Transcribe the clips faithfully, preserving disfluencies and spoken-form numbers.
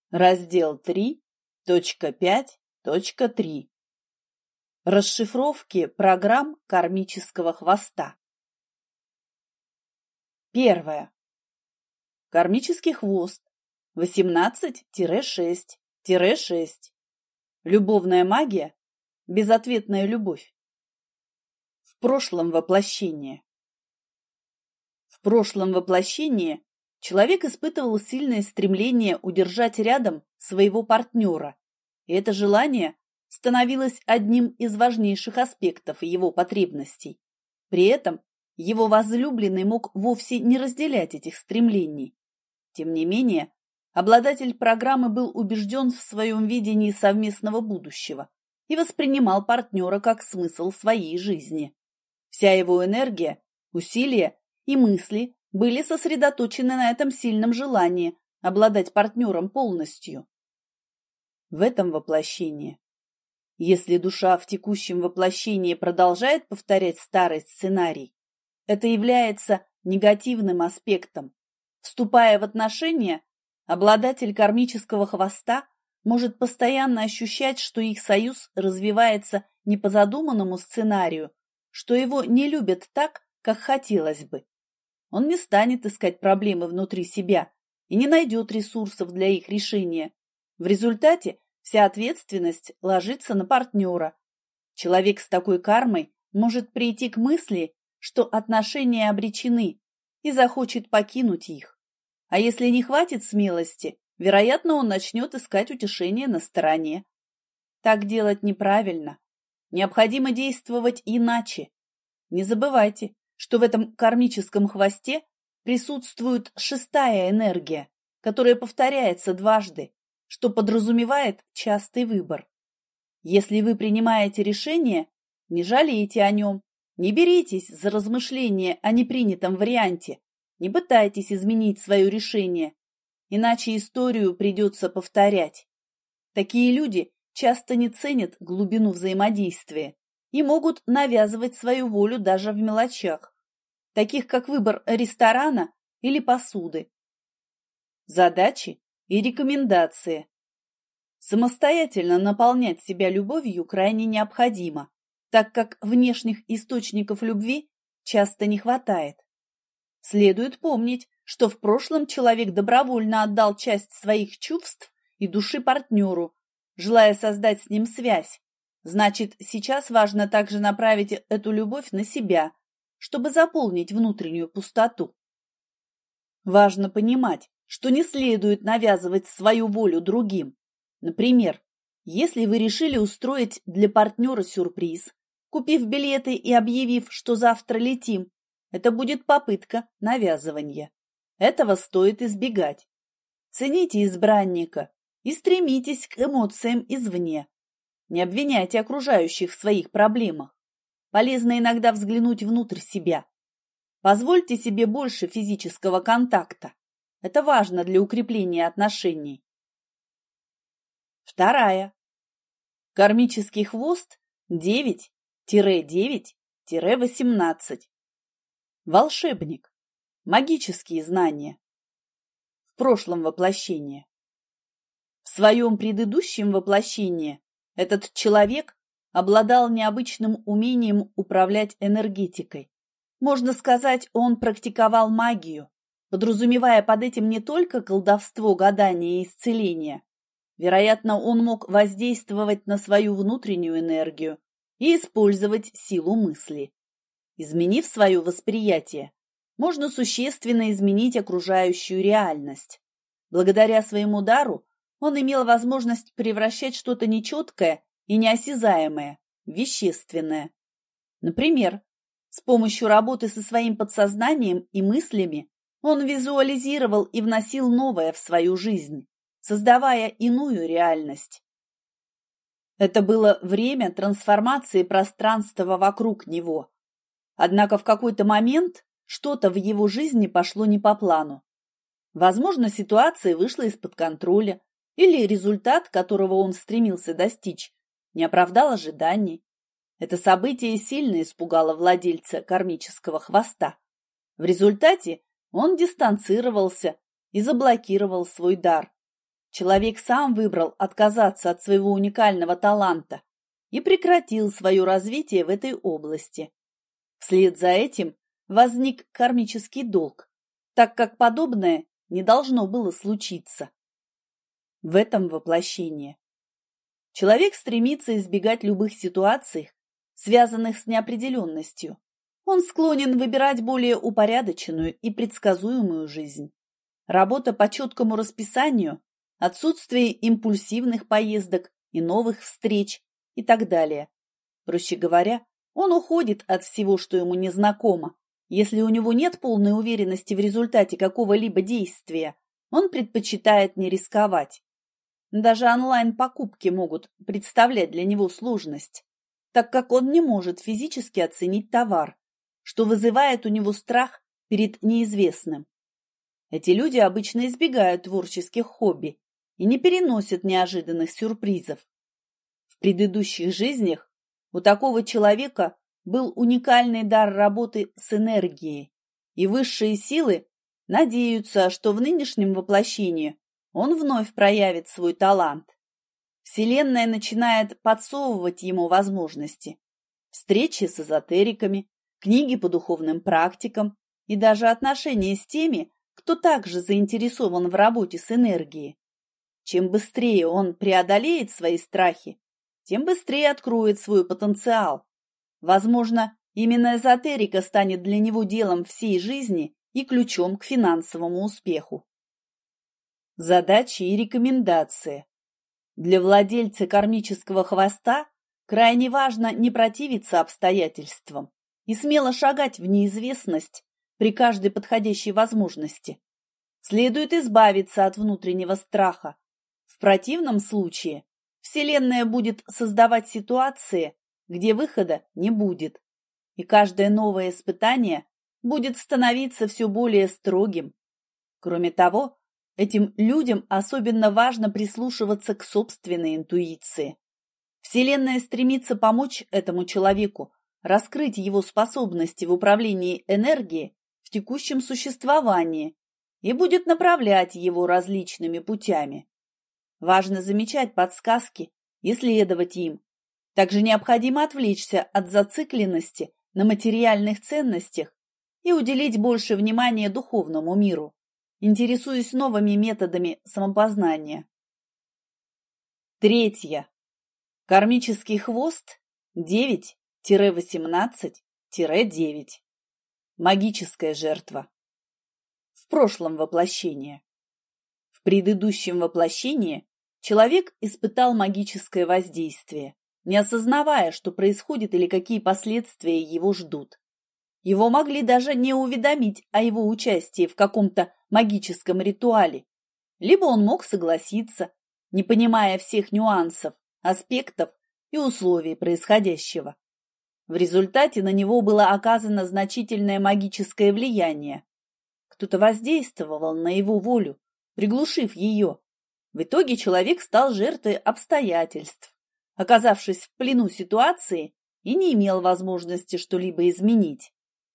Раздел три точка пять точка три. Расшифровки программ кармического хвоста. Первое. Кармический хвост восемнадцать шесть шесть. Любовная магия, безответная любовь. В прошлом воплощении. В прошлом воплощении человек испытывал сильное стремление удержать рядом своего партнера, и это желание становилось одним из важнейших аспектов его потребностей. При этом его возлюбленный мог вовсе не разделять этих стремлений. Тем не менее, обладатель программы был убежден в своем видении совместного будущего и воспринимал партнера как смысл своей жизни. Вся его энергия, усилия и мысли были сосредоточены на этом сильном желании обладать партнером полностью. В этом воплощении, если душа в текущем воплощении продолжает повторять старый сценарий, это является негативным аспектом. Вступая в отношения, обладатель кармического хвоста может постоянно ощущать, что их союз развивается не по задуманному сценарию, что его не любят так, как хотелось бы. Он не станет искать проблемы внутри себя и не найдет ресурсов для их решения. В результате вся ответственность ложится на партнера. Человек с такой кармой может прийти к мысли, что отношения обречены, и захочет покинуть их. А если не хватит смелости, вероятно, он начнет искать утешение на стороне. Так делать неправильно. Необходимо действовать иначе. Не забывайте, что в этом кармическом хвосте присутствует шестая энергия, которая повторяется дважды, что подразумевает частый выбор. Если вы принимаете решение, не жалейте о нем, не беритесь за размышления о непринятом варианте, не пытайтесь изменить свое решение, иначе историю придется повторять. Такие люди часто не ценят глубину взаимодействия и могут навязывать свою волю даже в мелочах, таких как выбор ресторана или посуды. Задачи и рекомендации. Самостоятельно наполнять себя любовью крайне необходимо, так как внешних источников любви часто не хватает. Следует помнить, что в прошлом человек добровольно отдал часть своих чувств и души партнеру, желая создать с ним связь. Значит, сейчас важно также направить эту любовь на себя, чтобы заполнить внутреннюю пустоту. Важно понимать, что не следует навязывать свою волю другим. Например, если вы решили устроить для партнера сюрприз, купив билеты и объявив, что завтра летим, это будет попытка навязывания. Этого стоит избегать. Цените избранника и стремитесь к эмоциям извне. Не обвиняйте окружающих в своих проблемах. Полезно иногда взглянуть внутрь себя. Позвольте себе больше физического контакта. Это важно для укрепления отношений. Вторая. Кармический хвост девять девять восемнадцать. Волшебник. Магические знания. В прошлом воплощении. В своем предыдущем воплощении этот человек обладал необычным умением управлять энергетикой. Можно сказать, он практиковал магию, подразумевая под этим не только колдовство, гадание и исцеление. Вероятно, он мог воздействовать на свою внутреннюю энергию и использовать силу мысли. Изменив свое восприятие, можно существенно изменить окружающую реальность. Благодаря своему дару он имел возможность превращать что-то нечеткое и неосязаемое в вещественное. Например, с помощью работы со своим подсознанием и мыслями он визуализировал и вносил новое в свою жизнь, создавая иную реальность. Это было время трансформации пространства вокруг него. Однако в какой-то момент что-то в его жизни пошло не по плану. Возможно, ситуация вышла из-под контроля, или результат, которого он стремился достичь, не оправдал ожиданий. Это событие сильно испугало владельца кармического хвоста. В результате он дистанцировался и заблокировал свой дар. Человек сам выбрал отказаться от своего уникального таланта и прекратил свое развитие в этой области. Вслед за этим возник кармический долг, так как подобное не должно было случиться. В этом воплощение. Человек стремится избегать любых ситуаций, связанных с неопределенностью. Он склонен выбирать более упорядоченную и предсказуемую жизнь. Работа по четкому расписанию, отсутствие импульсивных поездок и новых встреч и так далее. Проще говоря, он уходит от всего, что ему незнакомо. Если у него нет полной уверенности в результате какого-либо действия, он предпочитает не рисковать. Даже онлайн-покупки могут представлять для него сложность, так как он не может физически оценить товар, что вызывает у него страх перед неизвестным. Эти люди обычно избегают творческих хобби и не переносят неожиданных сюрпризов. В предыдущих жизнях у такого человека был уникальный дар работы с энергией, и высшие силы надеются, что в нынешнем воплощении он вновь проявит свой талант. Вселенная начинает подсовывать ему возможности. Встречи с эзотериками, книги по духовным практикам и даже отношения с теми, кто также заинтересован в работе с энергией. Чем быстрее он преодолеет свои страхи, тем быстрее откроет свой потенциал. Возможно, именно эзотерика станет для него делом всей жизни и ключом к финансовому успеху. Задачи и рекомендации. Для владельца кармического хвоста крайне важно не противиться обстоятельствам и смело шагать в неизвестность при каждой подходящей возможности. Следует избавиться от внутреннего страха. В противном случае Вселенная будет создавать ситуации, где выхода не будет, и каждое новое испытание будет становиться все более строгим. Кроме того, этим людям особенно важно прислушиваться к собственной интуиции. Вселенная стремится помочь этому человеку раскрыть его способности в управлении энергией в текущем существовании и будет направлять его различными путями. Важно замечать подсказки и следовать им. Также необходимо отвлечься от зацикленности на материальных ценностях и уделить больше внимания духовному миру, интересуясь новыми методами самопознания. Третье. Кармический хвост девять-восемнадцать девять. Магическая жертва. В прошлом воплощении. В предыдущем воплощении человек испытал магическое воздействие, не осознавая, что происходит или какие последствия его ждут. Его могли даже не уведомить о его участии в каком-то магическом ритуале, либо он мог согласиться, не понимая всех нюансов, аспектов и условий происходящего. В результате на него было оказано значительное магическое влияние. Кто-то воздействовал на его волю, приглушив ее. В итоге человек стал жертвой обстоятельств, оказавшись в плену ситуации и не имел возможности что-либо изменить.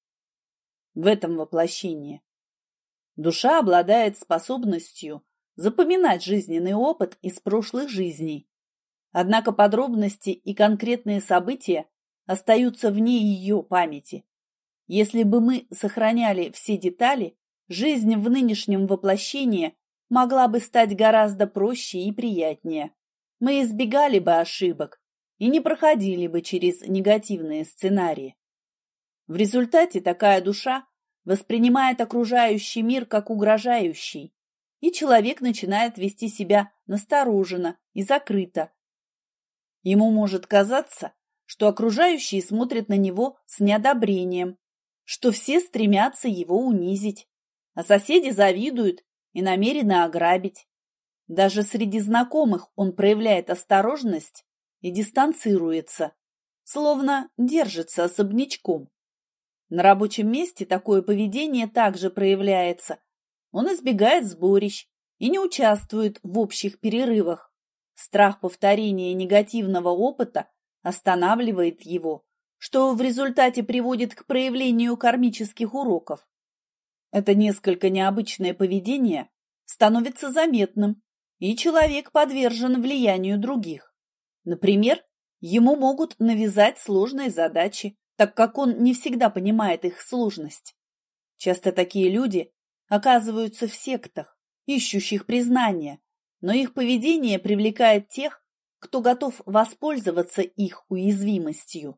В этом воплощении душа обладает способностью запоминать жизненный опыт из прошлых жизней. Однако подробности и конкретные события остаются вне ее памяти. Если бы мы сохраняли все детали, жизнь в нынешнем воплощении могла бы стать гораздо проще и приятнее. Мы избегали бы ошибок и не проходили бы через негативные сценарии. В результате такая душа воспринимает окружающий мир как угрожающий, и человек начинает вести себя настороженно и закрыто. Ему может казаться, что окружающие смотрят на него с неодобрением, что все стремятся его унизить, а соседи завидуют и намерены ограбить. Даже среди знакомых он проявляет осторожность и дистанцируется, словно держится особнячком. На рабочем месте такое поведение также проявляется. Он избегает сборищ и не участвует в общих перерывах. Страх повторения негативного опыта останавливает его, что в результате приводит к проявлению кармических уроков. Это несколько необычное поведение становится заметным и человек подвержен влиянию других. Например, ему могут навязать сложные задачи, так как он не всегда понимает их сложность. Часто такие люди оказываются в сектах, ищущих признания, но их поведение привлекает тех, кто готов воспользоваться их уязвимостью.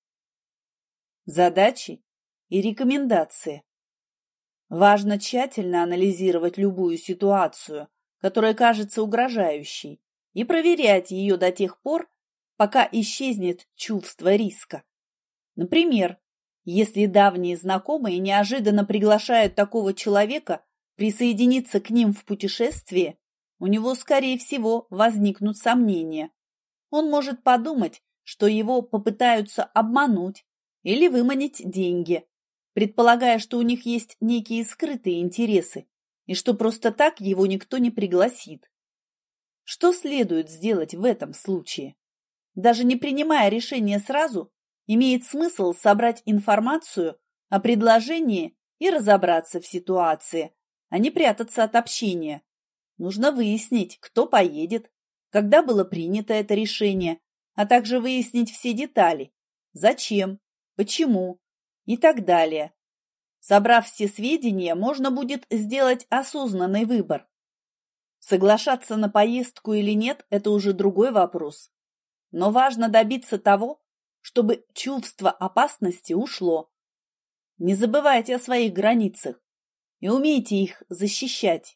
Задачи и рекомендации. Важно тщательно анализировать любую ситуацию, которая кажется угрожающей, и проверять ее до тех пор, пока исчезнет чувство риска. Например, если давние знакомые неожиданно приглашают такого человека присоединиться к ним в путешествие, у него, скорее всего, возникнут сомнения. Он может подумать, что его попытаются обмануть или выманить деньги, предполагая, что у них есть некие скрытые интересы и что просто так его никто не пригласит. Что следует сделать в этом случае? Даже не принимая решение сразу, имеет смысл собрать информацию о предложении и разобраться в ситуации, а не прятаться от общения. Нужно выяснить, кто поедет, когда было принято это решение, а также выяснить все детали, зачем, почему и так далее. Собрав все сведения, можно будет сделать осознанный выбор. Соглашаться на поездку или нет – это уже другой вопрос. Но важно добиться того, чтобы чувство опасности ушло. Не забывайте о своих границах и умейте их защищать.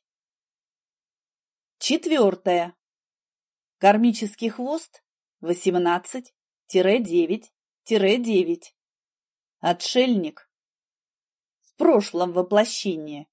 Четвертое. Кармический хвост восемнадцать девять девять. Отшельник. В прошлом воплощении.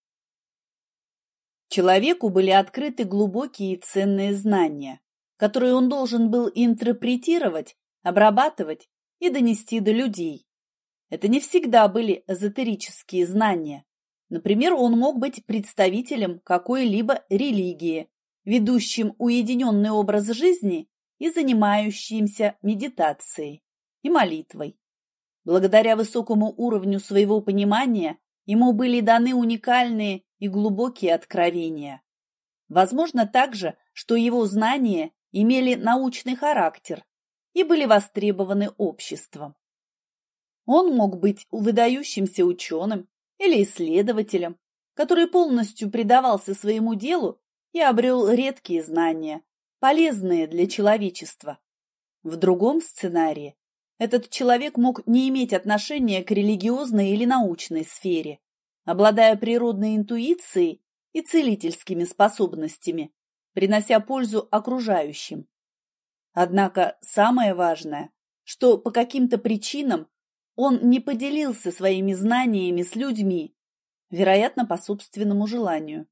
Человеку были открыты глубокие и ценные знания, которые он должен был интерпретировать, обрабатывать и донести до людей. Это не всегда были эзотерические знания. Например, он мог быть представителем какой-либо религии, ведущим уединенный образ жизни и занимающимся медитацией и молитвой. Благодаря высокому уровню своего понимания ему были даны уникальные и глубокие откровения. Возможно также, что его знания имели научный характер и были востребованы обществом. Он мог быть выдающимся ученым или исследователем, который полностью предавался своему делу и обрел редкие знания, полезные для человечества. В другом сценарии этот человек мог не иметь отношения к религиозной или научной сфере, обладая природной интуицией и целительскими способностями, принося пользу окружающим. Однако самое важное, что по каким-то причинам он не поделился своими знаниями с людьми, вероятно, по собственному желанию.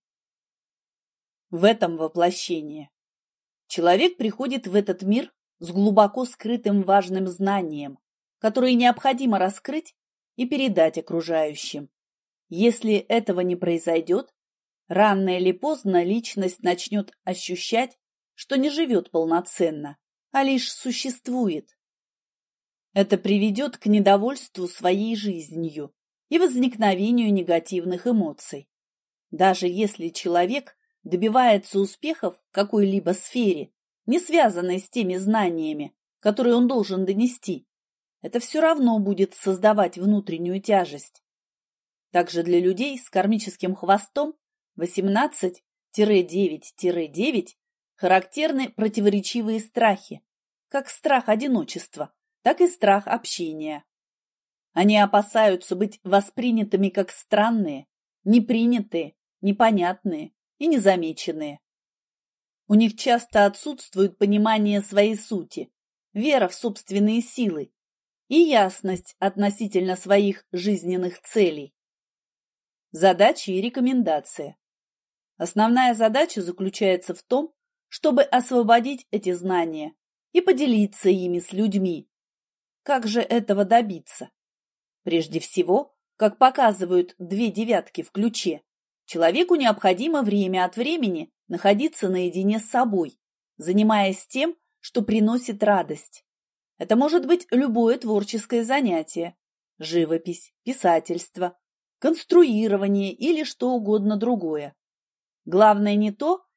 В этом воплощении человек приходит в этот мир с глубоко скрытым важным знанием, которое необходимо раскрыть и передать окружающим. Если этого не произойдет, рано или поздно личность начнет ощущать, что не живет полноценно, а лишь существует. Это приведет к недовольству своей жизнью и возникновению негативных эмоций. Даже если человек добивается успехов в какой-либо сфере, не связанной с теми знаниями, которые он должен донести, это все равно будет создавать внутреннюю тяжесть. Также для людей с кармическим хвостом восемнадцать девять девять характерны противоречивые страхи, как страх одиночества, так и страх общения. Они опасаются быть воспринятыми как странные, непринятые, непонятные и незамеченные. У них часто отсутствует понимание своей сути, вера в собственные силы и ясность относительно своих жизненных целей. Задачи и рекомендации. Основная задача заключается в том, чтобы освободить эти знания и поделиться ими с людьми. Как же этого добиться? Прежде всего, как показывают две девятки в ключе, человеку необходимо время от времени находиться наедине с собой, занимаясь тем, что приносит радость. Это может быть любое творческое занятие – живопись, писательство, конструирование или что угодно другое. Главное не то,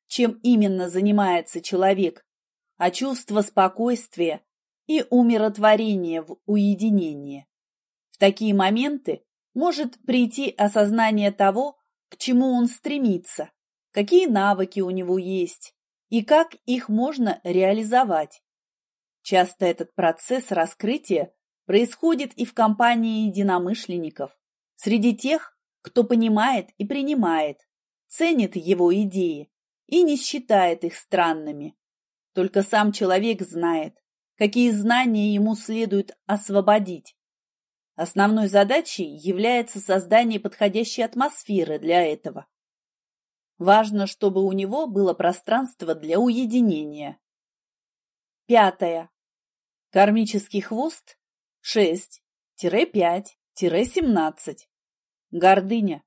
чем именно занимается человек, а чувство спокойствия и умиротворения в уединении. В такие моменты может прийти осознание того, к чему он стремится, какие навыки у него есть и как их можно реализовать. Часто этот процесс раскрытия происходит и в компании единомышленников, среди тех, кто понимает и принимает, ценит его идеи и не считает их странными. Только сам человек знает, какие знания ему следует освободить. Основной задачей является создание подходящей атмосферы для этого. Важно, чтобы у него было пространство для уединения. Пятое. Кармический хвост шесть пять семнадцать. Гордыня.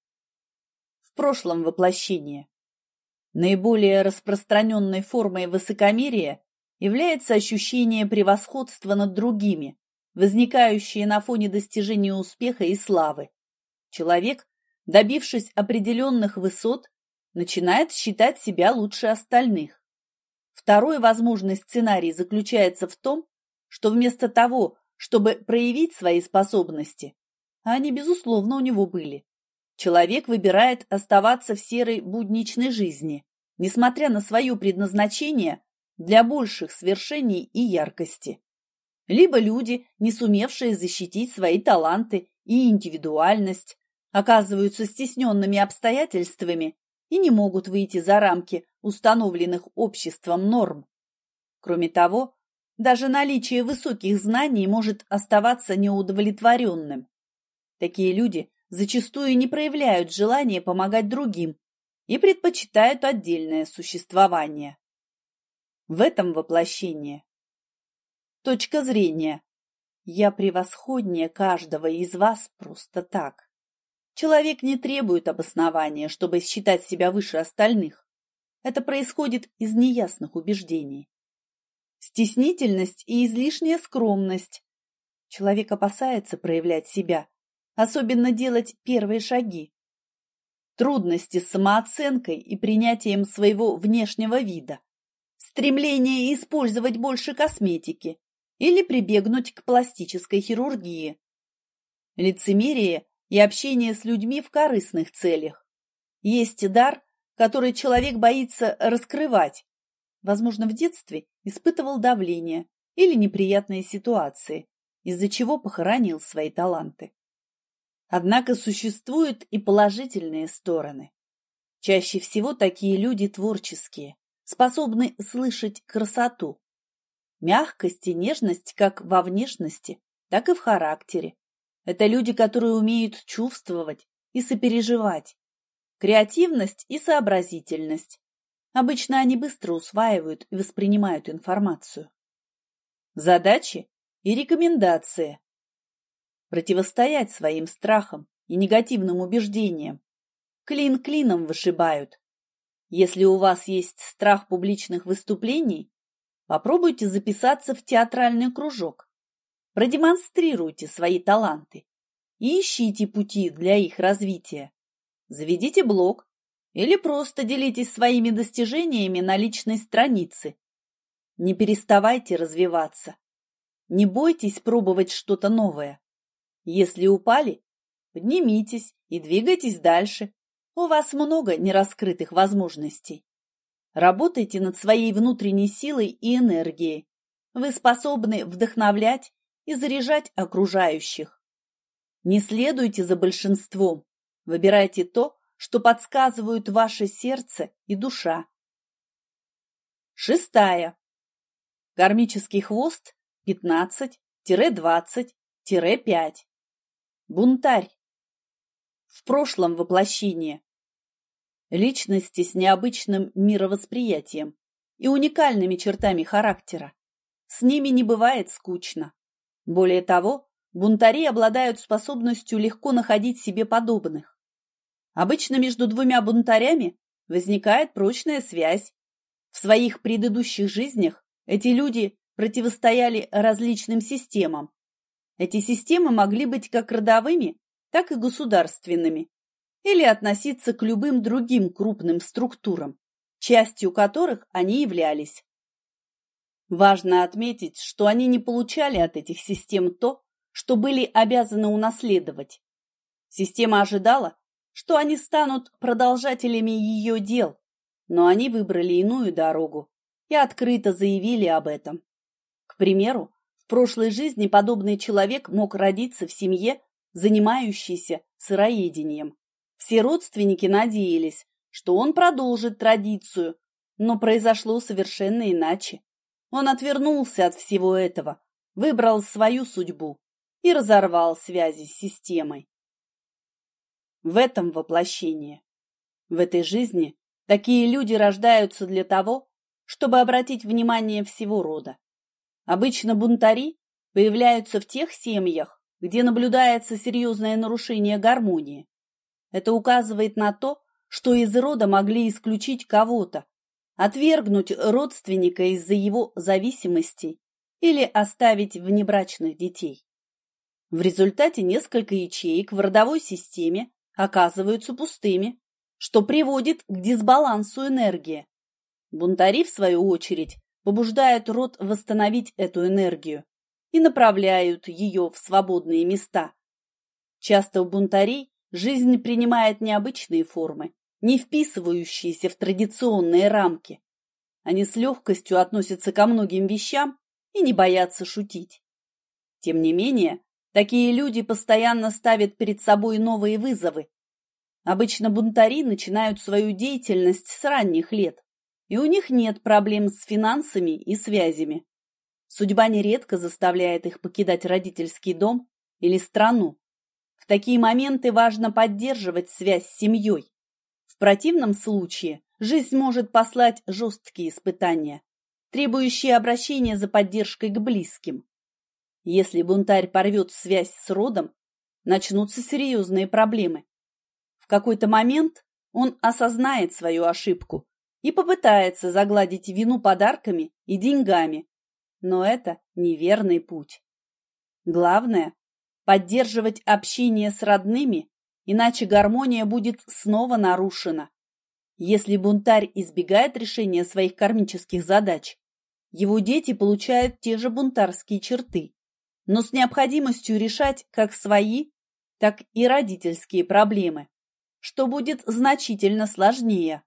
В прошлом воплощении. Наиболее распространенной формой высокомерия является ощущение превосходства над другими, возникающее на фоне достижения успеха и славы. Человек, добившись определенных высот, начинает считать себя лучше остальных. Второй возможный сценарий заключается в том, что вместо того, чтобы проявить свои способности, а они, безусловно, у него были, человек выбирает оставаться в серой будничной жизни, несмотря на свое предназначение для больших свершений и яркости. Либо люди, не сумевшие защитить свои таланты и индивидуальность, оказываются стесненными обстоятельствами и не могут выйти за рамки установленных обществом норм. Кроме того, даже наличие высоких знаний может оставаться неудовлетворенным. Такие люди зачастую не проявляют желания помогать другим и предпочитают отдельное существование. В этом воплощении точка зрения «я превосходнее каждого из вас просто так». Человек не требует обоснования, чтобы считать себя выше остальных. Это происходит из неясных убеждений. Стеснительность и излишняя скромность. Человек опасается проявлять себя, особенно делать первые шаги. Трудности с самооценкой и принятием своего внешнего вида. Стремление использовать больше косметики или прибегнуть к пластической хирургии. Лицемерие и общение с людьми в корыстных целях. Есть дар, который человек боится раскрывать. Возможно, в детстве испытывал давление или неприятные ситуации, из-за чего похоронил свои таланты. Однако существуют и положительные стороны. Чаще всего такие люди творческие, способны слышать красоту. Мягкость и нежность как во внешности, так и в характере. Это люди, которые умеют чувствовать и сопереживать. Креативность и сообразительность. Обычно они быстро усваивают и воспринимают информацию. Задачи и рекомендации. Противостоять своим страхам и негативным убеждениям. Клин клином вышибают. Если у вас есть страх публичных выступлений, попробуйте записаться в театральный кружок. Продемонстрируйте свои таланты и ищите пути для их развития. Заведите блог или просто делитесь своими достижениями на личной странице. Не переставайте развиваться. Не бойтесь пробовать что-то новое. Если упали, поднимитесь и двигайтесь дальше. У вас много нераскрытых возможностей. Работайте над своей внутренней силой и энергией. Вы способны вдохновлять и заряжать окружающих. Не следуйте за большинством. Выбирайте то, что подсказывают ваше сердце и душа. Шестая. Кармический хвост пятнадцать двадцать пять. Бунтарь. В прошлом воплощении. Личности с необычным мировосприятием и уникальными чертами характера. С ними не бывает скучно. Более того, бунтари обладают способностью легко находить себе подобных. Обычно между двумя бунтарями возникает прочная связь. В своих предыдущих жизнях эти люди противостояли различным системам. Эти системы могли быть как родовыми, так и государственными, или относиться к любым другим крупным структурам. частью которых они являлись. Важно отметить, что они не получали от этих систем то, что были обязаны унаследовать. Система ожидала, что они станут продолжателями ее дел, но они выбрали иную дорогу и открыто заявили об этом. К примеру, в прошлой жизни подобный человек мог родиться в семье, занимающейся сыроедением. Все родственники надеялись, что он продолжит традицию, но произошло совершенно иначе. Он отвернулся от всего этого, выбрал свою судьбу и разорвал связи с системой. В этом воплощение. В этой жизни такие люди рождаются для того, чтобы обратить внимание всего рода. Обычно бунтари появляются в тех семьях, где наблюдается серьезное нарушение гармонии. Это указывает на то, что из рода могли исключить кого-то, отвергнуть родственника из-за его зависимостей или оставить внебрачных детей. В результате несколько ячеек в родовой системе оказываются пустыми, что приводит к дисбалансу энергии. Бунтари, в свою очередь, побуждают род восстановить эту энергию и направляют ее в свободные места. Часто у бунтарей жизнь принимает необычные формы, не вписывающиеся в традиционные рамки. Они с легкостью относятся ко многим вещам и не боятся шутить. Тем не менее, такие люди постоянно ставят перед собой новые вызовы. Обычно бунтари начинают свою деятельность с ранних лет, и у них нет проблем с финансами и связями. Судьба нередко заставляет их покидать родительский дом или страну. В такие моменты важно поддерживать связь с семьей. В противном случае жизнь может послать жесткие испытания, требующие обращения за поддержкой к близким. Если бунтарь порвет связь с родом, начнутся серьезные проблемы. В какой-то момент он осознает свою ошибку и попытается загладить вину подарками и деньгами, но это неверный путь. Главное – поддерживать общение с родными, иначе гармония будет снова нарушена. Если бунтарь избегает решения своих кармических задач, его дети получают те же бунтарские черты, но с необходимостью решать как свои, так и родительские проблемы, что будет значительно сложнее.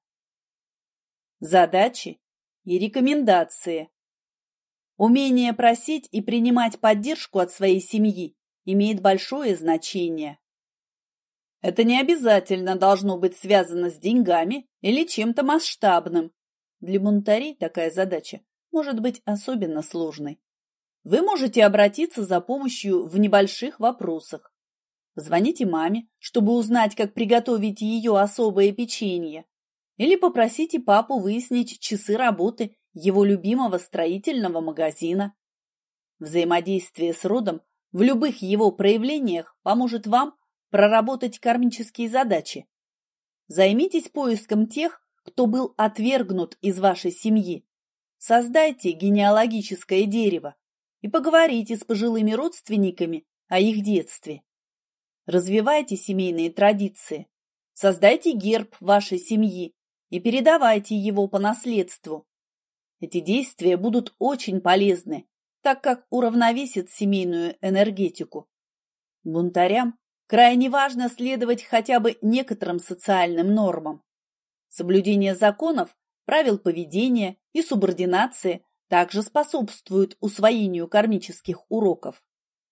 Задачи и рекомендации. Умение просить и принимать поддержку от своей семьи имеет большое значение. Это не обязательно должно быть связано с деньгами или чем-то масштабным. Для бунтарей такая задача может быть особенно сложной. Вы можете обратиться за помощью в небольших вопросах. Позвоните маме, чтобы узнать, как приготовить ее особое печенье, или попросите папу выяснить часы работы его любимого строительного магазина. Взаимодействие с родом в любых его проявлениях поможет вам проработать кармические задачи. Займитесь поиском тех, кто был отвергнут из вашей семьи. Создайте генеалогическое дерево и поговорите с пожилыми родственниками о их детстве. Развивайте семейные традиции. Создайте герб вашей семьи и передавайте его по наследству. Эти действия будут очень полезны, так как уравновесят семейную энергетику. Бунтарям крайне важно следовать хотя бы некоторым социальным нормам. Соблюдение законов, правил поведения и субординации также способствуют усвоению кармических уроков.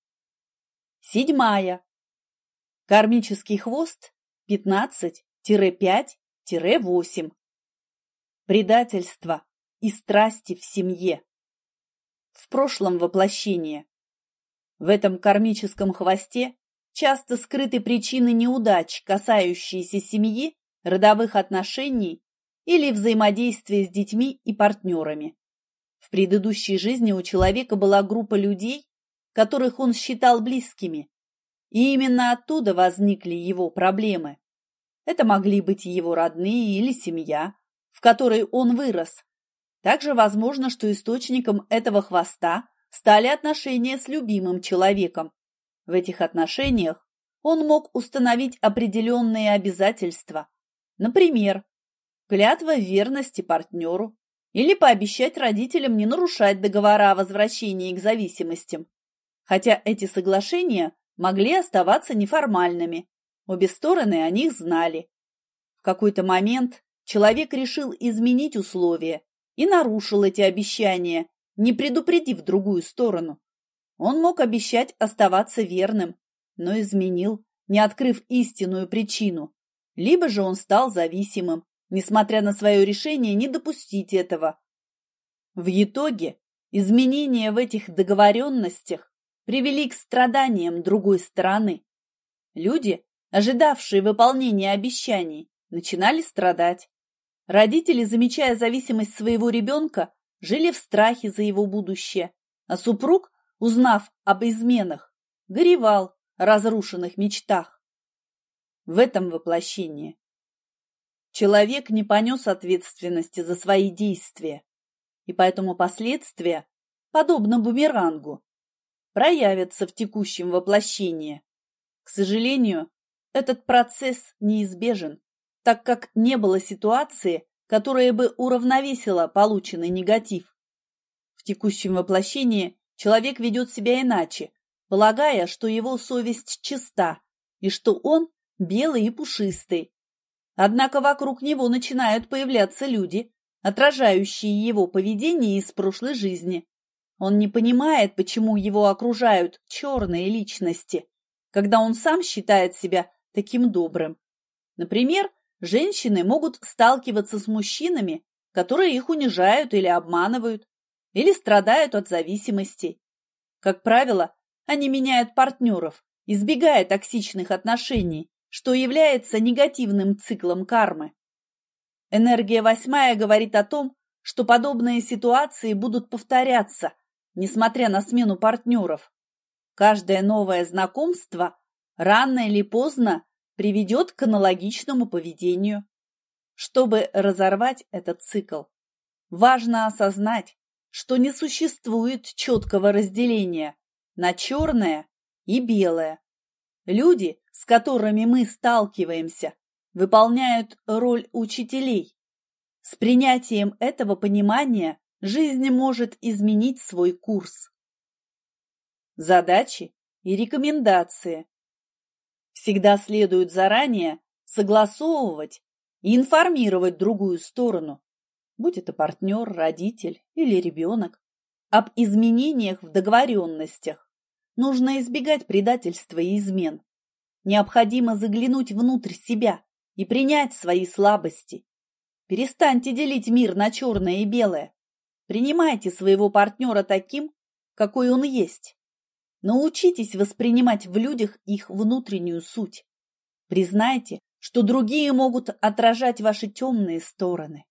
Седьмая. Кармический хвост пятнадцать пять восемь. Предательство и страсти в семье. В прошлом воплощении. В этом кармическом хвосте часто скрыты причины неудач, касающиеся семьи, родовых отношений или взаимодействия с детьми и партнерами. В предыдущей жизни у человека была группа людей, которых он считал близкими, и именно оттуда возникли его проблемы. Это могли быть его родные или семья, в которой он вырос. Также возможно, что источником этого хвоста стали отношения с любимым человеком. В этих отношениях он мог установить определенные обязательства. Например, клятва верности партнеру или пообещать родителям не нарушать договора о возвращении к зависимостям, хотя эти соглашения могли оставаться неформальными, обе стороны о них знали. В какой-то момент человек решил изменить условия и нарушил эти обещания, не предупредив другую сторону. Он мог обещать оставаться верным, но изменил, не открыв истинную причину, либо же он стал зависимым, несмотря на свое решение не допустить этого. В итоге изменения в этих договоренностях привели к страданиям другой стороны. Люди, ожидавшие выполнения обещаний, начинали страдать. Родители, замечая зависимость своего ребенка, жили в страхе за его будущее, а супруг, узнав об изменах, горевал о разрушенных мечтах. В этом воплощении человек не понес ответственности за свои действия, и поэтому последствия, подобно бумерангу, проявятся в текущем воплощении. К сожалению, этот процесс неизбежен, так как не было ситуации, которая бы уравновесила полученный негатив. В текущем воплощении человек ведет себя иначе, полагая, что его совесть чиста и что он белый и пушистый. Однако вокруг него начинают появляться люди, отражающие его поведение из прошлой жизни. Он не понимает, почему его окружают черные личности, когда он сам считает себя таким добрым. Например, женщины могут сталкиваться с мужчинами, которые их унижают или обманывают, или страдают от зависимостей. Как правило, они меняют партнеров, избегая токсичных отношений, что является негативным циклом кармы. Энергия восьмая говорит о том, что подобные ситуации будут повторяться, несмотря на смену партнеров. Каждое новое знакомство рано или поздно приведет к аналогичному поведению. Чтобы разорвать этот цикл, важно осознать, что не существует четкого разделения на черное и белое. Люди, с которыми мы сталкиваемся, выполняют роль учителей. С принятием этого понимания жизнь может изменить свой курс. Задачи и рекомендации. Всегда следует заранее согласовывать и информировать другую сторону, будь это партнер, родитель или ребенок, об изменениях в договоренностях. Нужно избегать предательства и измен. Необходимо заглянуть внутрь себя и принять свои слабости. Перестаньте делить мир на черное и белое. Принимайте своего партнера таким, какой он есть. Научитесь воспринимать в людях их внутреннюю суть. Признайте, что другие могут отражать ваши темные стороны.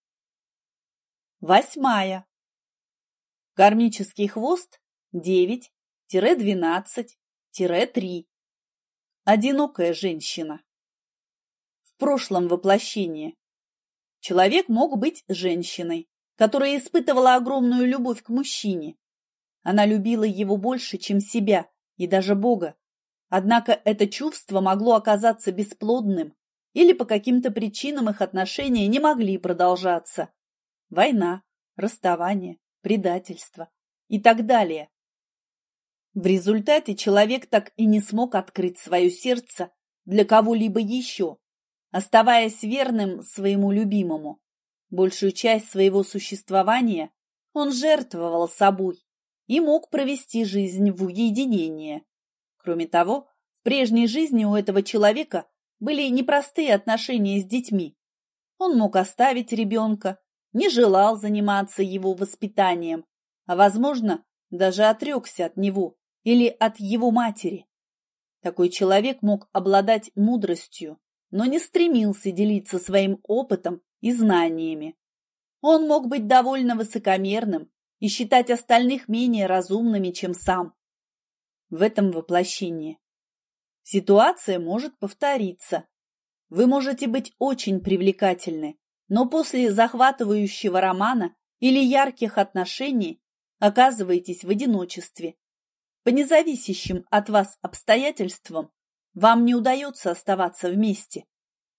Восьмая. Кармический хвост девять-двенадцать три. Одинокая женщина. В прошлом воплощении человек мог быть женщиной, которая испытывала огромную любовь к мужчине. Она любила его больше, чем себя и даже Бога. Однако это чувство могло оказаться бесплодным, или по каким-то причинам их отношения не могли продолжаться. Война, расставание, предательство и так далее. В результате человек так и не смог открыть свое сердце для кого-либо еще, оставаясь верным своему любимому. Большую часть своего существования он жертвовал собой и мог провести жизнь в уединении. Кроме того, в прежней жизни у этого человека были непростые отношения с детьми. Он мог оставить ребенка, не желал заниматься его воспитанием, а, возможно, даже отрекся от него или от его матери. Такой человек мог обладать мудростью, но не стремился делиться своим опытом и знаниями. Он мог быть довольно высокомерным и считать остальных менее разумными, чем сам. В этом воплощении ситуация может повториться. Вы можете быть очень привлекательны, но после захватывающего романа или ярких отношений оказываетесь в одиночестве. По независящим от вас обстоятельствам вам не удается оставаться вместе.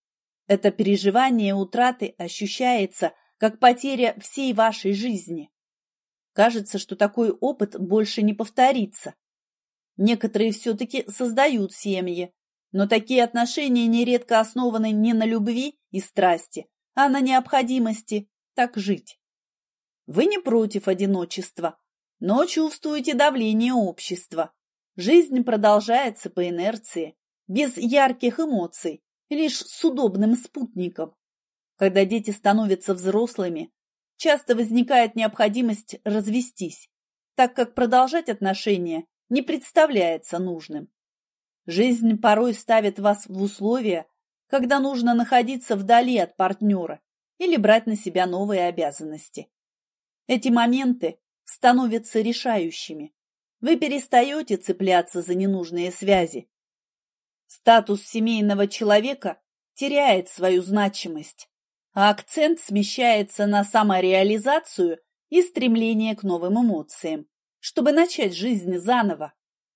Это переживание утраты ощущается как потеря всей вашей жизни. Кажется, что такой опыт больше не повторится. Некоторые все-таки создают семьи, но такие отношения нередко основаны не на любви и страсти, а на необходимости так жить. Вы не против одиночества, но чувствуете давление общества. Жизнь продолжается по инерции, без ярких эмоций, лишь с удобным спутником. Когда дети становятся взрослыми, часто возникает необходимость развестись, так как продолжать отношения не представляется нужным. Жизнь порой ставит вас в условия, когда нужно находиться вдали от партнера или брать на себя новые обязанности. Эти моменты становятся решающими. Вы перестаете цепляться за ненужные связи. Статус семейного человека теряет свою значимость, а акцент смещается на самореализацию и стремление к новым эмоциям, чтобы начать жизнь заново.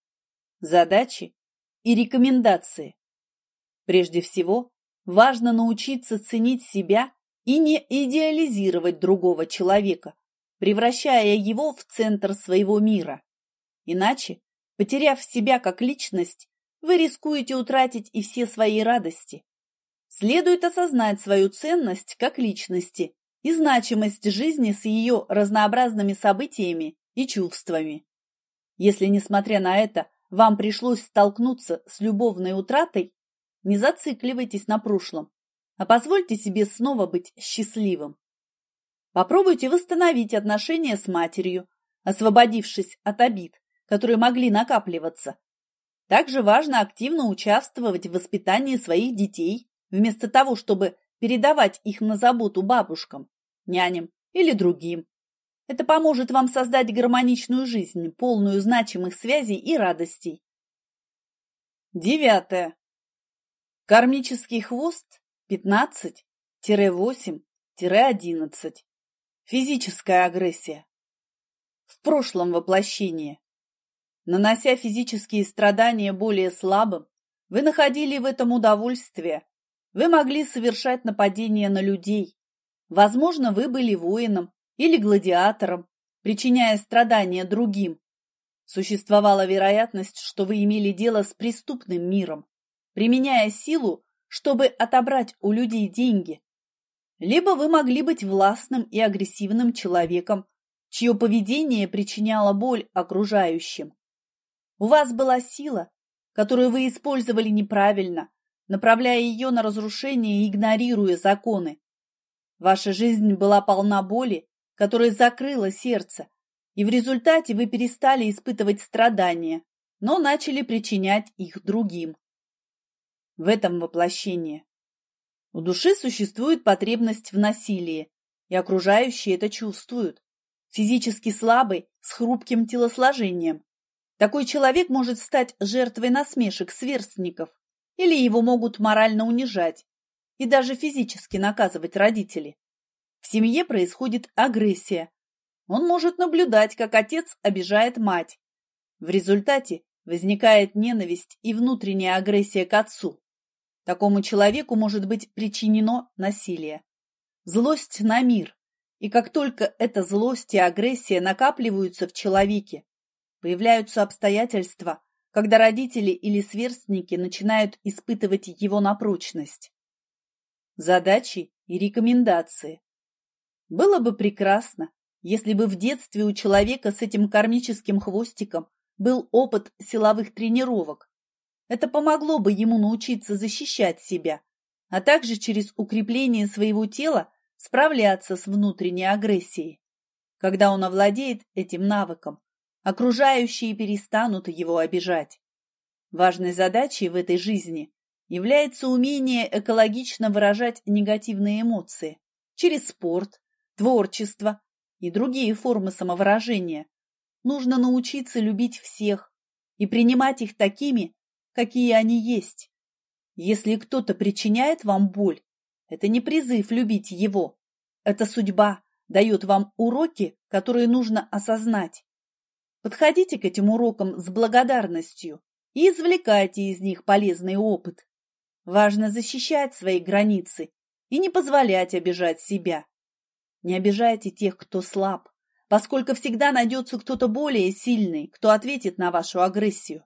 Задачи и рекомендации. Прежде всего, важно научиться ценить себя и не идеализировать другого человека, превращая его в центр своего мира. Иначе, потеряв себя как личность, вы рискуете утратить и все свои радости. Следует осознать свою ценность как личности и значимость жизни с ее разнообразными событиями и чувствами. Если, несмотря на это, вам пришлось столкнуться с любовной утратой, не зацикливайтесь на прошлом, а позвольте себе снова быть счастливым. Попробуйте восстановить отношения с матерью, освободившись от обид, которые могли накапливаться. Также важно активно участвовать в воспитании своих детей, вместо того, чтобы передавать их на заботу бабушкам, няням или другим. Это поможет вам создать гармоничную жизнь, полную значимых связей и радостей. Девятое. Кармический хвост пятнадцать восемь одиннадцать. Физическая агрессия. В прошлом воплощении. Нанося физические страдания более слабым, вы находили в этом удовольствие. Вы могли совершать нападения на людей. Возможно, вы были воином или гладиатором, причиняя страдания другим. Существовала вероятность, что вы имели дело с преступным миром, применяя силу, чтобы отобрать у людей деньги. Либо вы могли быть властным и агрессивным человеком, чье поведение причиняло боль окружающим. У вас была сила, которую вы использовали неправильно, направляя ее на разрушение и игнорируя законы. Ваша жизнь была полна боли, которая закрыла сердце, и в результате вы перестали испытывать страдания, но начали причинять их другим. В этом воплощении. У души существует потребность в насилии, и окружающие это чувствуют. Физически слабый, с хрупким телосложением. Такой человек может стать жертвой насмешек сверстников, или его могут морально унижать и даже физически наказывать родители. В семье происходит агрессия. Он может наблюдать, как отец обижает мать. В результате возникает ненависть и внутренняя агрессия к отцу. Такому человеку может быть причинено насилие. Злость на мир. И как только эта злость и агрессия накапливаются в человеке, появляются обстоятельства, когда родители или сверстники начинают испытывать его на прочность. Задачи и рекомендации. Было бы прекрасно, если бы в детстве у человека с этим кармическим хвостиком был опыт силовых тренировок. Это помогло бы ему научиться защищать себя, а также через укрепление своего тела справляться с внутренней агрессией. Когда он овладеет этим навыком, окружающие перестанут его обижать. Важной задачей в этой жизни является умение экологично выражать негативные эмоции через спорт, творчество и другие формы самовыражения. Нужно научиться любить всех и принимать их такими, какие они есть. Если кто-то причиняет вам боль, это не призыв любить его. Это судьба дает вам уроки, которые нужно осознать. Подходите к этим урокам с благодарностью и извлекайте из них полезный опыт. Важно защищать свои границы и не позволять обижать себя. Не обижайте тех, кто слаб, поскольку всегда найдется кто-то более сильный, кто ответит на вашу агрессию.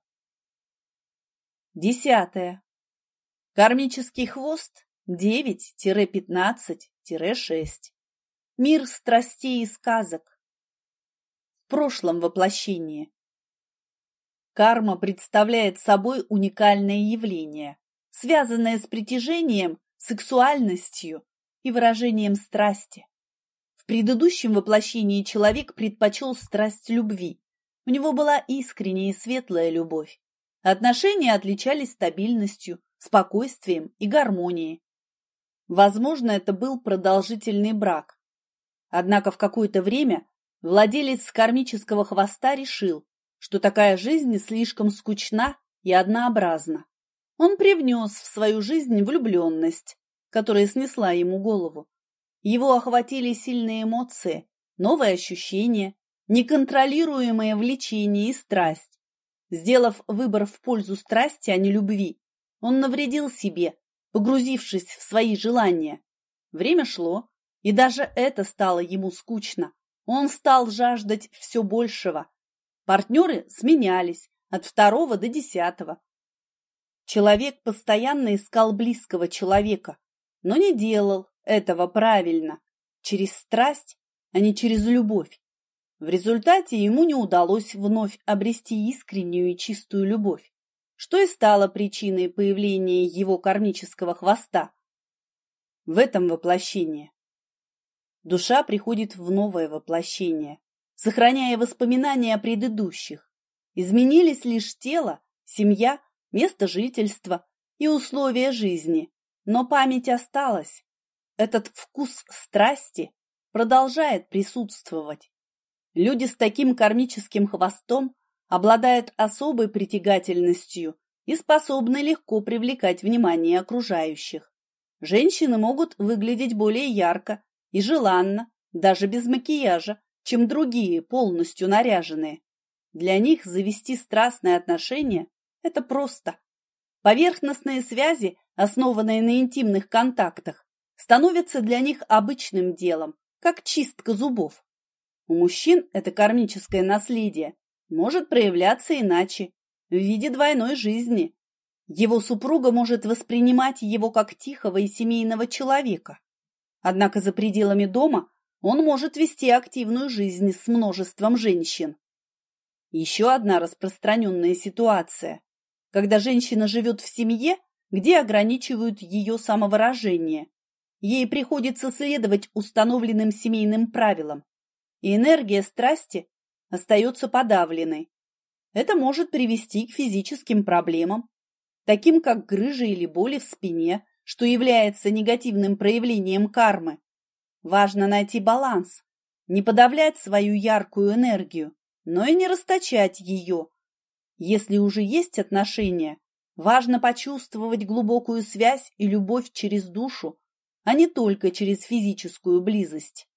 Десятое. Кармический хвост девять-пятнадцать шесть. Мир страстей и сказок. В прошлом воплощении. Карма представляет собой уникальное явление, связанное с притяжением, сексуальностью и выражением страсти. В предыдущем воплощении человек предпочел страсть любви. У него была искренняя и светлая любовь. Отношения отличались стабильностью, спокойствием и гармонией. Возможно, это был продолжительный брак. Однако в какое-то время владелец кармического хвоста решил, что такая жизнь слишком скучна и однообразна. Он привнес в свою жизнь влюбленность, которая снесла ему голову. Его охватили сильные эмоции, новые ощущения, неконтролируемое влечение и страсть. Сделав выбор в пользу страсти, а не любви, он навредил себе, погрузившись в свои желания. Время шло, и даже это стало ему скучно. Он стал жаждать все большего. Партнеры сменялись от второго до десятого. Человек постоянно искал близкого человека, но не делал этого правильно, через страсть, а не через любовь. В результате ему не удалось вновь обрести искреннюю и чистую любовь, что и стало причиной появления его кармического хвоста. В этом воплощении душа приходит в новое воплощение, сохраняя воспоминания о предыдущих. Изменились лишь тело, семья, место жительства и условия жизни, но память осталась. Этот вкус страсти продолжает присутствовать. Люди с таким кармическим хвостом обладают особой притягательностью и способны легко привлекать внимание окружающих. Женщины могут выглядеть более ярко и желанно, даже без макияжа, чем другие, полностью наряженные. Для них завести страстные отношения – это просто. Поверхностные связи, основанные на интимных контактах, становятся для них обычным делом, как чистка зубов. У мужчин это кармическое наследие может проявляться иначе, в виде двойной жизни. Его супруга может воспринимать его как тихого и семейного человека. Однако за пределами дома он может вести активную жизнь с множеством женщин. Еще одна распространенная ситуация, когда женщина живет в семье, где ограничивают ее самовыражение. Ей приходится следовать установленным семейным правилам, и энергия страсти остается подавленной. Это может привести к физическим проблемам, таким как грыжи или боли в спине, что является негативным проявлением кармы. Важно найти баланс, не подавлять свою яркую энергию, но и не расточать ее. Если уже есть отношения, важно почувствовать глубокую связь и любовь через душу, а не только через физическую близость.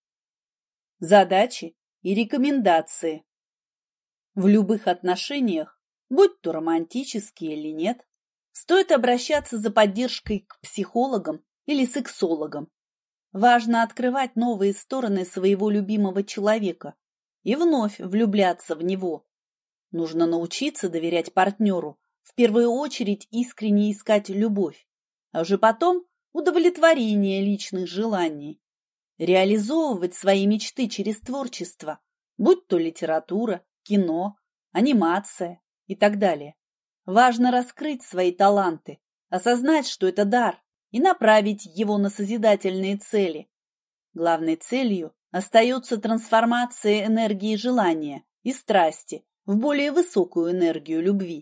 Задачи и рекомендации. В любых отношениях, будь то романтические или нет, стоит обращаться за поддержкой к психологам или сексологам. Важно открывать новые стороны своего любимого человека и вновь влюбляться в него. Нужно научиться доверять партнеру, в первую очередь искренне искать любовь, а уже потом удовлетворение личных желаний. Реализовывать свои мечты через творчество, будь то литература, кино, анимация и так далее. Важно раскрыть свои таланты, осознать, что это дар, и направить его на созидательные цели. Главной целью остается трансформация энергии желания и страсти в более высокую энергию любви.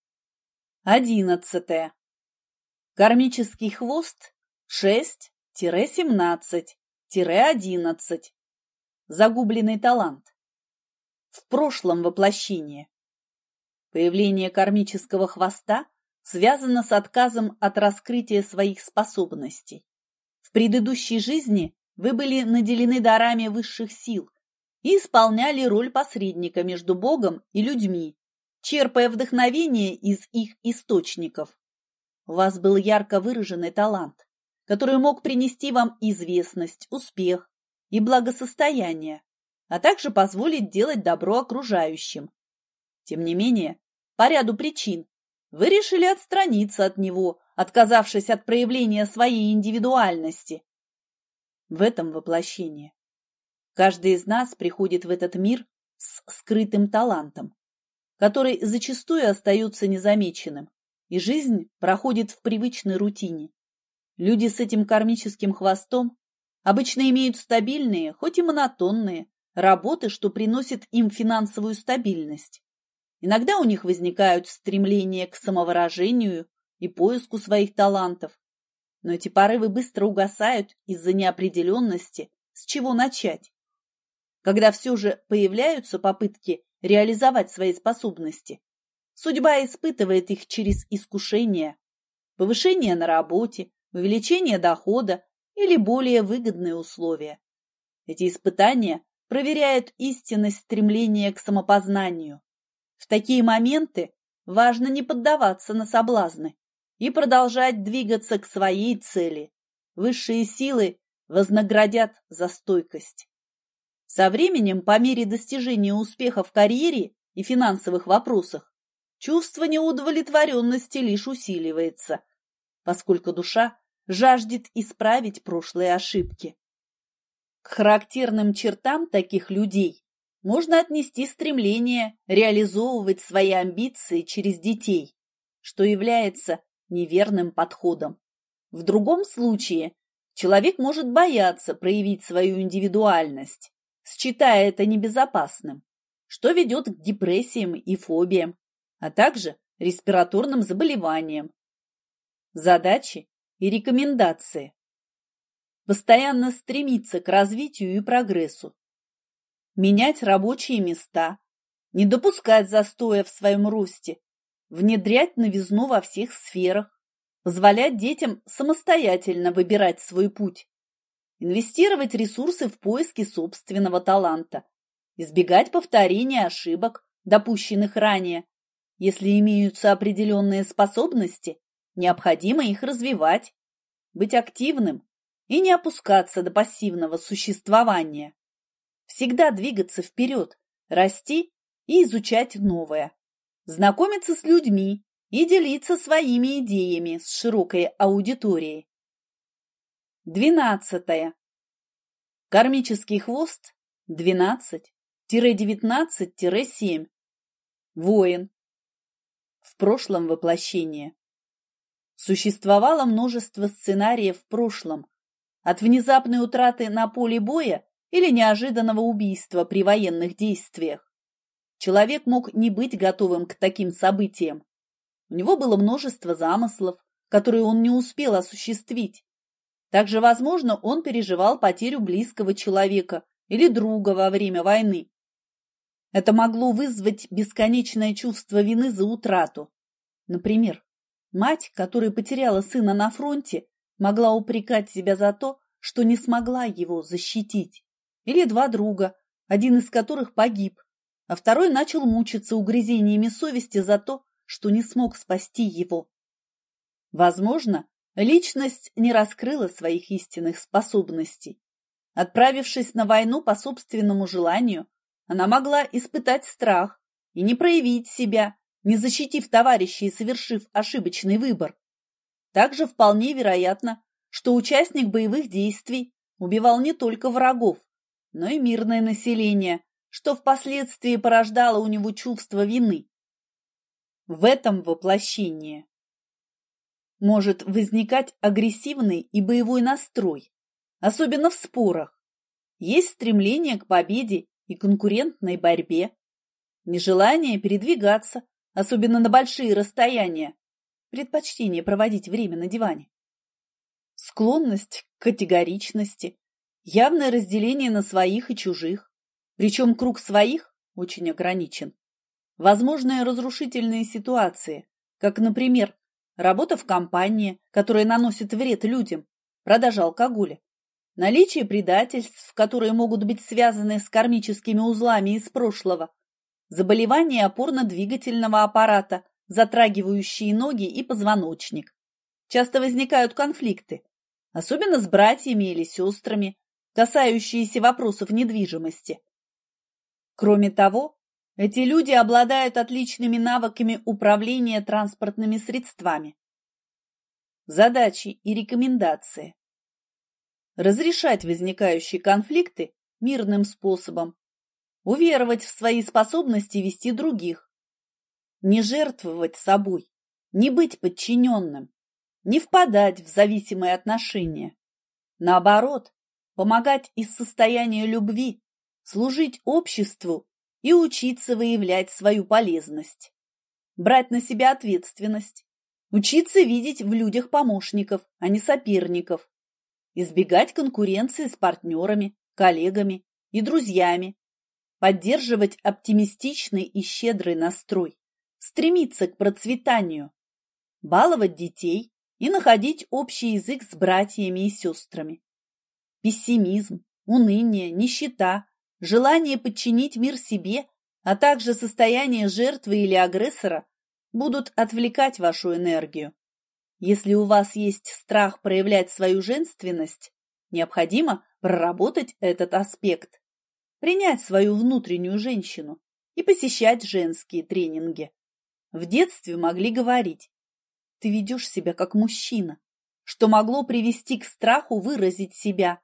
Одиннадцатое. Кармический хвост шесть-семнадцать одиннадцать. Загубленный талант. В прошлом воплощении. Появление кармического хвоста связано с отказом от раскрытия своих способностей. В предыдущей жизни вы были наделены дарами высших сил и исполняли роль посредника между Богом и людьми, черпая вдохновение из их источников. у вас был ярко выраженный талант, который мог принести вам известность, успех и благосостояние, а также позволить делать добро окружающим. Тем не менее, по ряду причин вы решили отстраниться от него, отказавшись от проявления своей индивидуальности. В этом воплощение. Каждый из нас приходит в этот мир с скрытым талантом, который зачастую остается незамеченным, и жизнь проходит в привычной рутине. Люди с этим кармическим хвостом обычно имеют стабильные, хоть и монотонные, работы, что приносят им финансовую стабильность. Иногда у них возникают стремления к самовыражению и поиску своих талантов, но эти порывы быстро угасают из-за неопределенности, с чего начать. Когда все же появляются попытки реализовать свои способности, судьба испытывает их через искушение, повышение на работе, увеличение дохода или более выгодные условия. Эти испытания проверяют истинность стремления к самопознанию. В такие моменты важно не поддаваться на соблазны и продолжать двигаться к своей цели. Высшие силы вознаградят за стойкость. Со временем, по мере достижения успеха в карьере и финансовых вопросах, чувство неудовлетворенности лишь усиливается, поскольку душа жаждет исправить прошлые ошибки. К характерным чертам таких людей можно отнести стремление реализовывать свои амбиции через детей, что является неверным подходом. В другом случае человек может бояться проявить свою индивидуальность, считая это небезопасным, что ведет к депрессиям и фобиям, а также респираторным заболеваниям. Задачи и рекомендации. Постоянно стремиться к развитию и прогрессу. Менять рабочие места, не допускать застоя в своем росте, внедрять новизну во всех сферах, позволять детям самостоятельно выбирать свой путь, инвестировать ресурсы в поиски собственного таланта, избегать повторения ошибок, допущенных ранее. Если имеются определенные способности, необходимо их развивать, быть активным и не опускаться до пассивного существования. Всегда двигаться вперед, расти и изучать новое, знакомиться с людьми и делиться своими идеями с широкой аудиторией. Двенадцатое. Кармический хвост двенадцать-девятнадцать семь. Воин. В прошлом воплощении. Существовало множество сценариев в прошлом, от внезапной утраты на поле боя или неожиданного убийства при военных действиях. Человек мог не быть готовым к таким событиям. У него было множество замыслов, которые он не успел осуществить. Также, возможно, он переживал потерю близкого человека или друга во время войны. Это могло вызвать бесконечное чувство вины за утрату. Например, мать, которая потеряла сына на фронте, могла упрекать себя за то, что не смогла его защитить. Или два друга, один из которых погиб, а второй начал мучиться угрызениями совести за то, что не смог спасти его. Возможно, личность не раскрыла своих истинных способностей. Отправившись на войну по собственному желанию, она могла испытать страх и не проявить себя, не защитив товарищей и совершив ошибочный выбор. Также вполне вероятно, что участник боевых действий убивал не только врагов, но и мирное население, что впоследствии порождало у него чувство вины. В этом воплощении может возникать агрессивный и боевой настрой, особенно в спорах. Есть стремление к победе и конкурентной борьбе, нежелание передвигаться, особенно на большие расстояния, предпочтение проводить время на диване, склонность к категоричности, явное разделение на своих и чужих, причем круг своих очень ограничен. Возможные разрушительные ситуации, как, например, работа в компании, которая наносит вред людям, продажа алкоголя, наличие предательств, которые могут быть связаны с кармическими узлами из прошлого, заболевания опорно-двигательного аппарата, затрагивающие ноги и позвоночник, часто возникают конфликты, особенно с братьями или сестрами, касающиеся вопросов недвижимости. Кроме того, эти люди обладают отличными навыками управления транспортными средствами. Задачи и рекомендации. Разрешать возникающие конфликты мирным способом, уверовать в свои способности вести других, не жертвовать собой, не быть подчиненным, не впадать в зависимые отношения. Наоборот, помогать из состояния любви, служить обществу и учиться выявлять свою полезность, брать на себя ответственность, учиться видеть в людях помощников, а не соперников, избегать конкуренции с партнерами, коллегами и друзьями, поддерживать оптимистичный и щедрый настрой, стремиться к процветанию, баловать детей и находить общий язык с братьями и сестрами. Пессимизм, уныние, нищета, желание подчинить мир себе, а также состояние жертвы или агрессора будут отвлекать вашу энергию. Если у вас есть страх проявлять свою женственность, необходимо проработать этот аспект, принять свою внутреннюю женщину и посещать женские тренинги. В детстве могли говорить: «Ты ведешь себя как мужчина», что могло привести к страху выразить себя.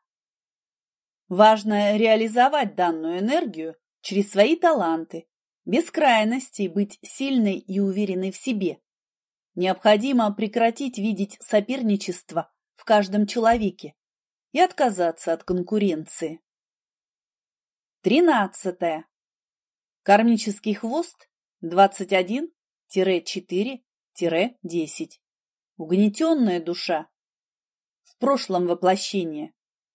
Важно реализовать данную энергию через свои таланты, без крайностей быть сильной и уверенной в себе. Необходимо прекратить видеть соперничество в каждом человеке и отказаться от конкуренции. Тринадцатое. Кармический хвост двадцать один — четыре — десять. Угнетенная душа. В прошлом воплощении.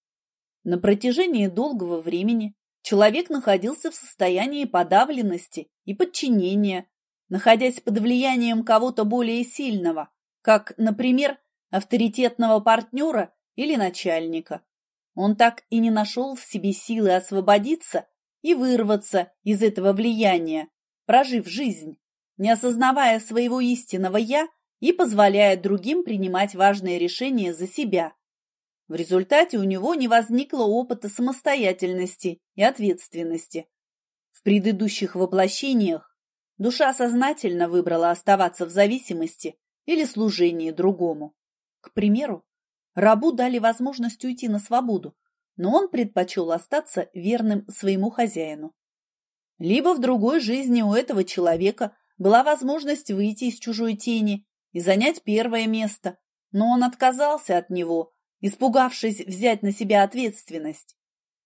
На протяжении долгого времени человек находился в состоянии подавленности и подчинения, находясь под влиянием кого-то более сильного, как, например, авторитетного партнера или начальника. Он так и не нашел в себе силы освободиться и вырваться из этого влияния, прожив жизнь, не осознавая своего истинного «я» и позволяя другим принимать важные решения за себя. В результате у него не возникло опыта самостоятельности и ответственности. В предыдущих воплощениях душа сознательно выбрала оставаться в зависимости или служении другому. К примеру, рабу дали возможность уйти на свободу, но он предпочел остаться верным своему хозяину. Либо в другой жизни у этого человека была возможность выйти из чужой тени и занять первое место, но он отказался от него, испугавшись взять на себя ответственность.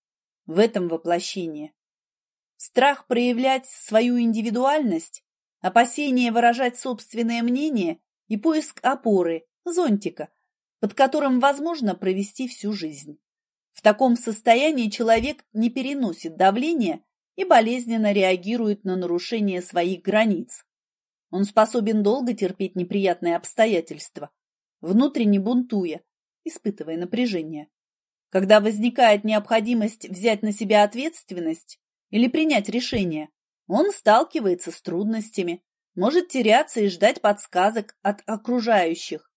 В этом воплощении страх проявлять свою индивидуальность, опасение выражать собственное мнение и поиск опоры, зонтика, под которым возможно провести всю жизнь. В таком состоянии человек не переносит давления и болезненно реагирует на нарушение своих границ. Он способен долго терпеть неприятные обстоятельства, внутренне бунтуя, испытывая напряжение. Когда возникает необходимость взять на себя ответственность или принять решение, он сталкивается с трудностями, может теряться и ждать подсказок от окружающих.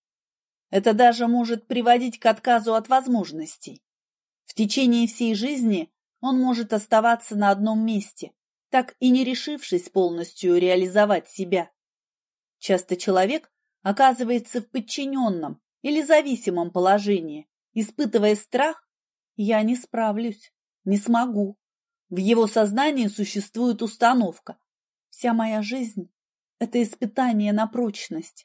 Это даже может приводить к отказу от возможностей. В течение всей жизни он может оставаться на одном месте, так и не решившись полностью реализовать себя. Часто человек оказывается в подчиненном или зависимом положении, испытывая страх: «Я не справлюсь, не смогу». В его сознании существует установка: «Вся моя жизнь – это испытание на прочность».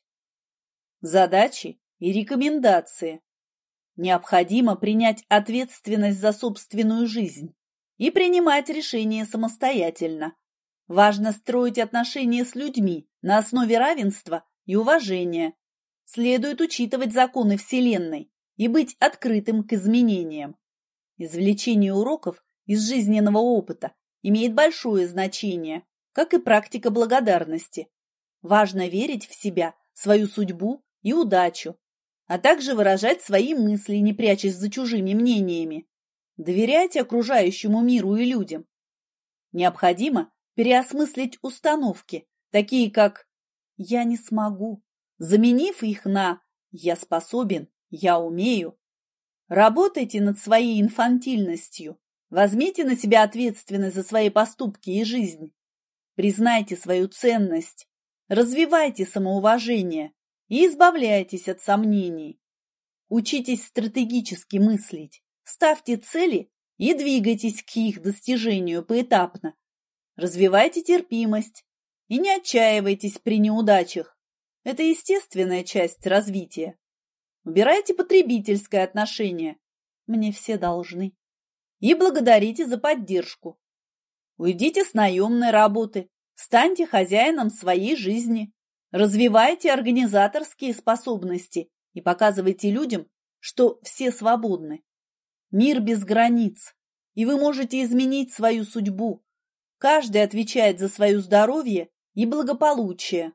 Задачи и рекомендации. Необходимо принять ответственность за собственную жизнь и принимать решения самостоятельно. Важно строить отношения с людьми на основе равенства и уважения. Следует учитывать законы Вселенной и быть открытым к изменениям. Извлечение уроков из жизненного опыта имеет большое значение, как и практика благодарности. Важно верить в себя, свою судьбу и удачу, а также выражать свои мысли, не прячась за чужими мнениями. Доверяйте окружающему миру и людям. Необходимо переосмыслить установки, такие как «я не смогу», заменив их на «я способен», «я умею». Работайте над своей инфантильностью, возьмите на себя ответственность за свои поступки и жизнь. Признайте свою ценность, развивайте самоуважение и избавляйтесь от сомнений. Учитесь стратегически мыслить, ставьте цели и двигайтесь к их достижению поэтапно. Развивайте терпимость и не отчаивайтесь при неудачах. Это естественная часть развития. Убирайте потребительское отношение. Мне все должны. И благодарите за поддержку. Уйдите с наемной работы, станьте хозяином своей жизни. Развивайте организаторские способности и показывайте людям, что все свободны. Мир без границ, и вы можете изменить свою судьбу. Каждый отвечает за свое здоровье и благополучие.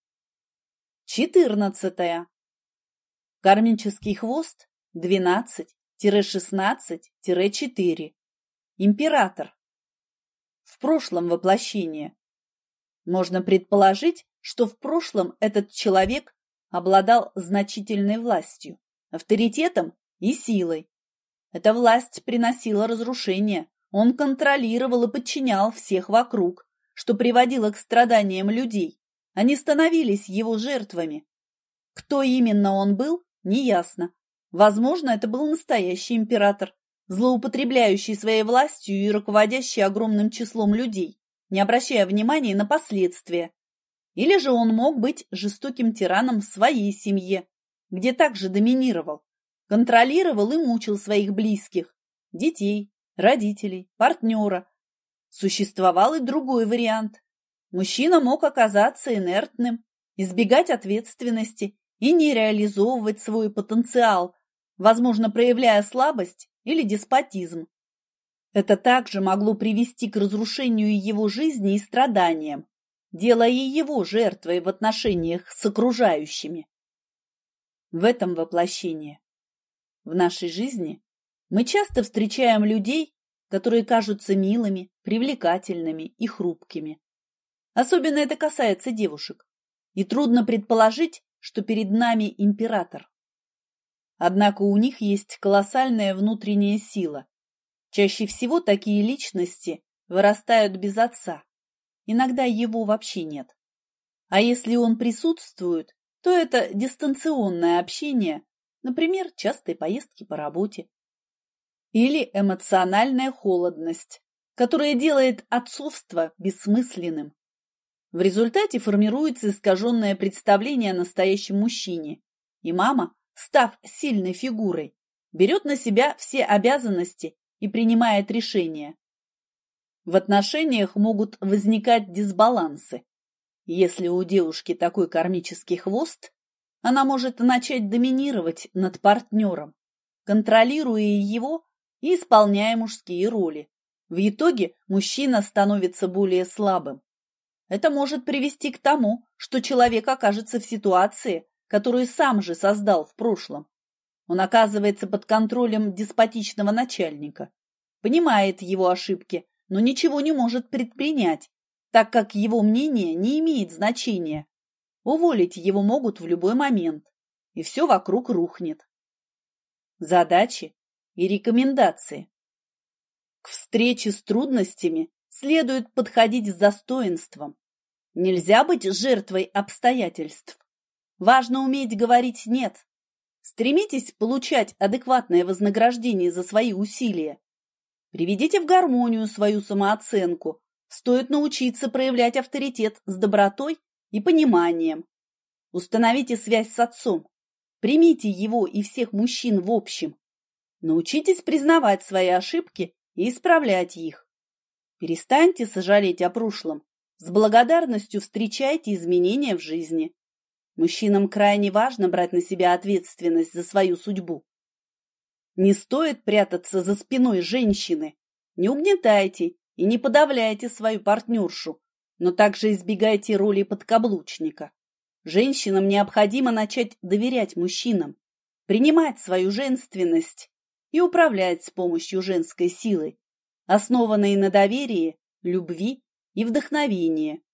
четырнадцатое. Кармический хвост двенадцать шестнадцать четыре. Император. В прошлом воплощении. Можно предположить, что в прошлом этот человек обладал значительной властью, авторитетом и силой. Эта власть приносила разрушение, он контролировал и подчинял всех вокруг, что приводило к страданиям людей. Они становились его жертвами. Кто именно он был, неясно. Возможно, это был настоящий император, злоупотребляющий своей властью и руководящий огромным числом людей, не обращая внимания на последствия. Или же он мог быть жестоким тираном в своей семье, где также доминировал, контролировал и мучил своих близких, детей, родителей, партнера. Существовал и другой вариант. Мужчина мог оказаться инертным, избегать ответственности и не реализовывать свой потенциал, возможно, проявляя слабость или деспотизм. Это также могло привести к разрушению его жизни и страданиям, делая его жертвой в отношениях с окружающими. В этом воплощении. В нашей жизни мы часто встречаем людей, которые кажутся милыми, привлекательными и хрупкими. Особенно это касается девушек. И трудно предположить, что перед нами император. Однако у них есть колоссальная внутренняя сила. Чаще всего такие личности вырастают без отца. Иногда его вообще нет. А если он присутствует, то это дистанционное общение, например, частые поездки по работе. Или эмоциональная холодность, которая делает отцовство бессмысленным. В результате формируется искаженное представление о настоящем мужчине, и мама, став сильной фигурой, берет на себя все обязанности и принимает решения. В отношениях могут возникать дисбалансы. Если у девушки такой кармический хвост, она может начать доминировать над партнером, контролируя его и исполняя мужские роли. В итоге мужчина становится более слабым. Это может привести к тому, что человек окажется в ситуации, которую сам же создал в прошлом. Он оказывается под контролем деспотичного начальника, понимает его ошибки, но ничего не может предпринять, так как его мнение не имеет значения. Уволить его могут в любой момент, и все вокруг рухнет. Задачи и рекомендации. К встрече с трудностями следует подходить с достоинством. Нельзя быть жертвой обстоятельств. Важно уметь говорить «нет». Стремитесь получать адекватное вознаграждение за свои усилия. Приведите в гармонию свою самооценку. Стоит научиться проявлять авторитет с добротой и пониманием. Установите связь с отцом. Примите его и всех мужчин в общем. Научитесь признавать свои ошибки и исправлять их. Перестаньте сожалеть о прошлом. С благодарностью встречайте изменения в жизни. Мужчинам крайне важно брать на себя ответственность за свою судьбу. Не стоит прятаться за спиной женщины. Не угнетайте и не подавляйте свою партнершу, но также избегайте роли подкаблучника. Женщинам необходимо начать доверять мужчинам, принимать свою женственность и управлять с помощью женской силы, основанной на доверии, любви и вдохновении.